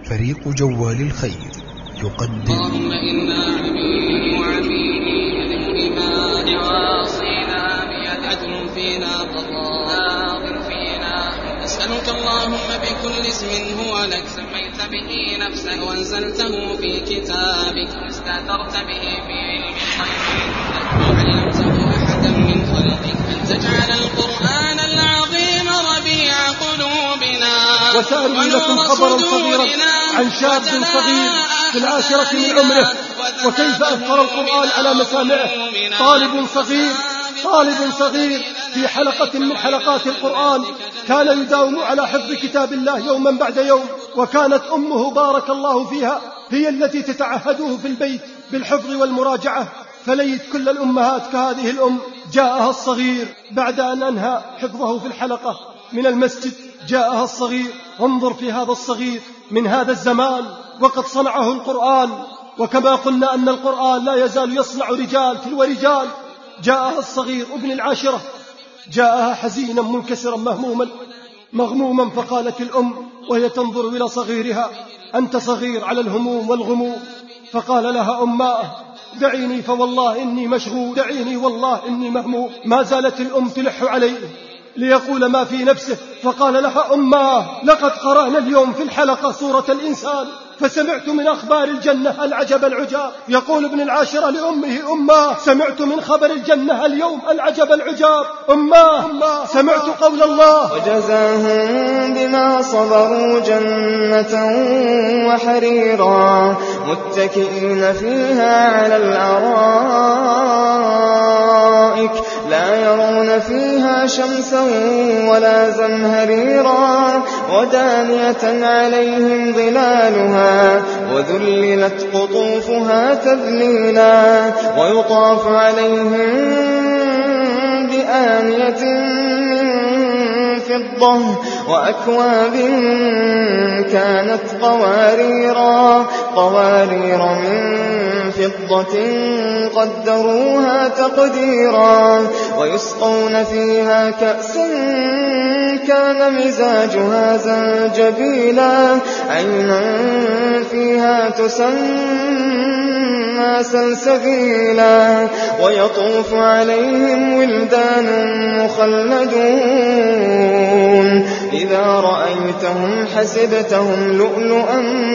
فريق جوال الخير يقدم اللهم إنا عبيد وعبيد بما نواصينا بيد عدل فينا قضاء فينا. نسألك اللهم بكل اسم هو لك سميت به نفسك وأنزلته في كتابك واستأثرت به في علم الغيب وعلمته أحدا من خلقك أن تجعل القرآن العظيم ربيع قلوبنا وسأروي لكم خبرا صغيرا عن شاب صغير في العاشرة من عمره وكيف أثر القرآن على مسامعه. طالب صغير في حلقة من حلقات القرآن كان يداوم على حفظ كتاب الله يوما بعد يوم، وكانت أمه بارك الله فيها هي التي تتعهده في البيت بالحفظ والمراجعة. فليت كل الأمهات كهذه الأم. جاءها الصغير بعد أن أنهى حفظه في الحلقة من المسجد، جاءها الصغير. انظر في هذا الصغير من هذا الزمان وقد صنعه القرآن، وكما قلنا أن القرآن لا يزال يصنع رجال تلو رجال. جاءها الصغير ابن العاشرة، جاءها حزينا منكسرا مغموما، فقالت الأم وهي تنظر إلى صغيرها: أنت صغير على الهموم والغموم. فقال لها: أماه دعيني فوالله إني مشغول، دعيني والله إني مهموم. ما زالت الأم تلح عليه ليقول ما في نفسه، فقال لها: أماه لقد قرأنا اليوم في الحلقة سورة الإنسان فسمعت من أخبار الجنة العجب العجاب. يقول ابن العاشرة لأمه: أماه سمعت من خبر الجنة اليوم العجب العجاب. أماه سمعت قول الله: وجزاهم بما صبروا جنة وحريرا متكئين فيها على الأرائك لا يرون فيها شمسا ولا زمهريرا ودانية عليهم ظلالها وذللت قطوفها تذليلا ويطاف عليهم بآنية من فضة وأكواب كانت قوارير من فضة قدروها تقديرا ويسقون فيها كأسا كان مزاجها زنجبيلا عينا فيها تسمى سلسبيلا ويطوف عليهم ولدان مخلدون إذا رأيتهم حسبتهم لؤلؤا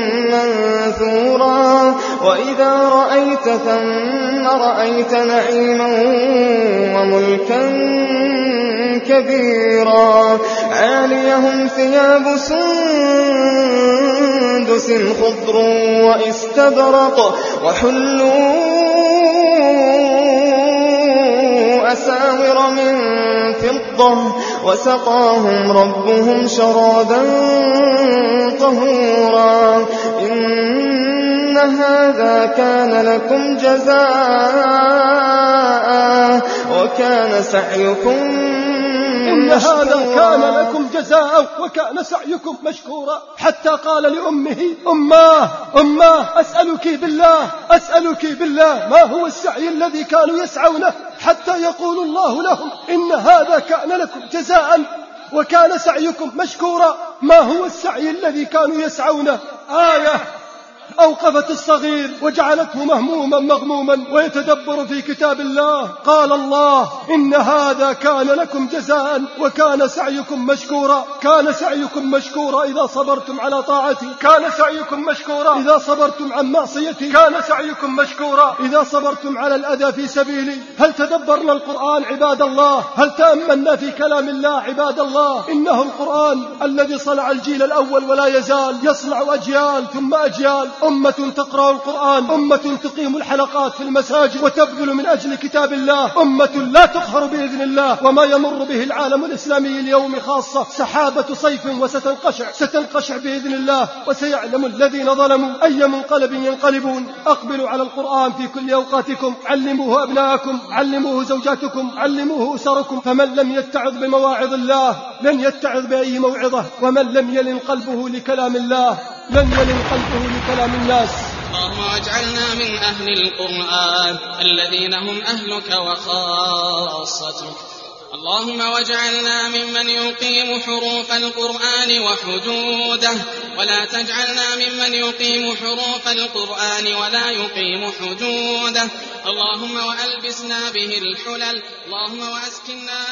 منثورا وإذا رأيت ثم رأيت نعيما وملكا كبيرا عاليهم ثياب سندس خضر واستبرق وحلوا أساور من فضة وسقاهم ربهم شرابا طهورا إن هذا كان لكم جزاء وكان سعيكم وكان سعيكم مشكورا. حتى قال لأمه: أماه أسألك بالله ما هو السعي الذي كانوا يسعونه حتى يقول الله لهم إن هذا كان لكم جزاء وكان سعيكم مشكورا. ما هو السعي الذي كانوا يسعونه؟ آية أوقفت الصغير وجعلته مغموما ويتدبر في كتاب الله. قال الله: إن هذا كان لكم جزاء وكان سعيكم مشكورا. كان سعيكم مشكورا إذا صبرتم على طاعتي، كان سعيكم مشكورا إذا صبرتم عن معصيتي، كان سعيكم مشكورا إذا صبرتم على الأذى في سبيلي. هل تدبرنا القرآن عباد الله؟ هل تأملنا في كلام الله عباد الله؟ إنه القرآن الذي صنع الجيل الأول ولا يزال يصنع أجيال ثم أجيال. أمة تقرأ القرآن، أمة تقيم الحلقات في المساجد وتبذل من أجل كتاب الله، أمة لا تقهر بإذن الله. وما يمر به العالم الإسلامي اليوم خاصة سحابة صيف ستنقشع بإذن الله. وسيعلم الذين ظلموا أي منقلب ينقلبون. أقبلوا على القرآن في كل أوقاتكم، علموه أبناءكم، علموه زوجاتكم، علموه أسركم. فمن لم يتعظ بمواعظ الله لن يتعظ بأي موعظة، ومن لم يلن قلبه لكلام الله لن يلن قلبه لكلام الناس. اللهم اجعلنا من أهل القرآن الذين هم أهلك وخاصتك. اللهم واجعلنا ممن يقيم حروف القرآن وحدوده ولا تجعلنا ممن يقيم حروف القرآن ولا يقيم حدوده. اللهم وألبسنا به الحلل، اللهم وأسكننا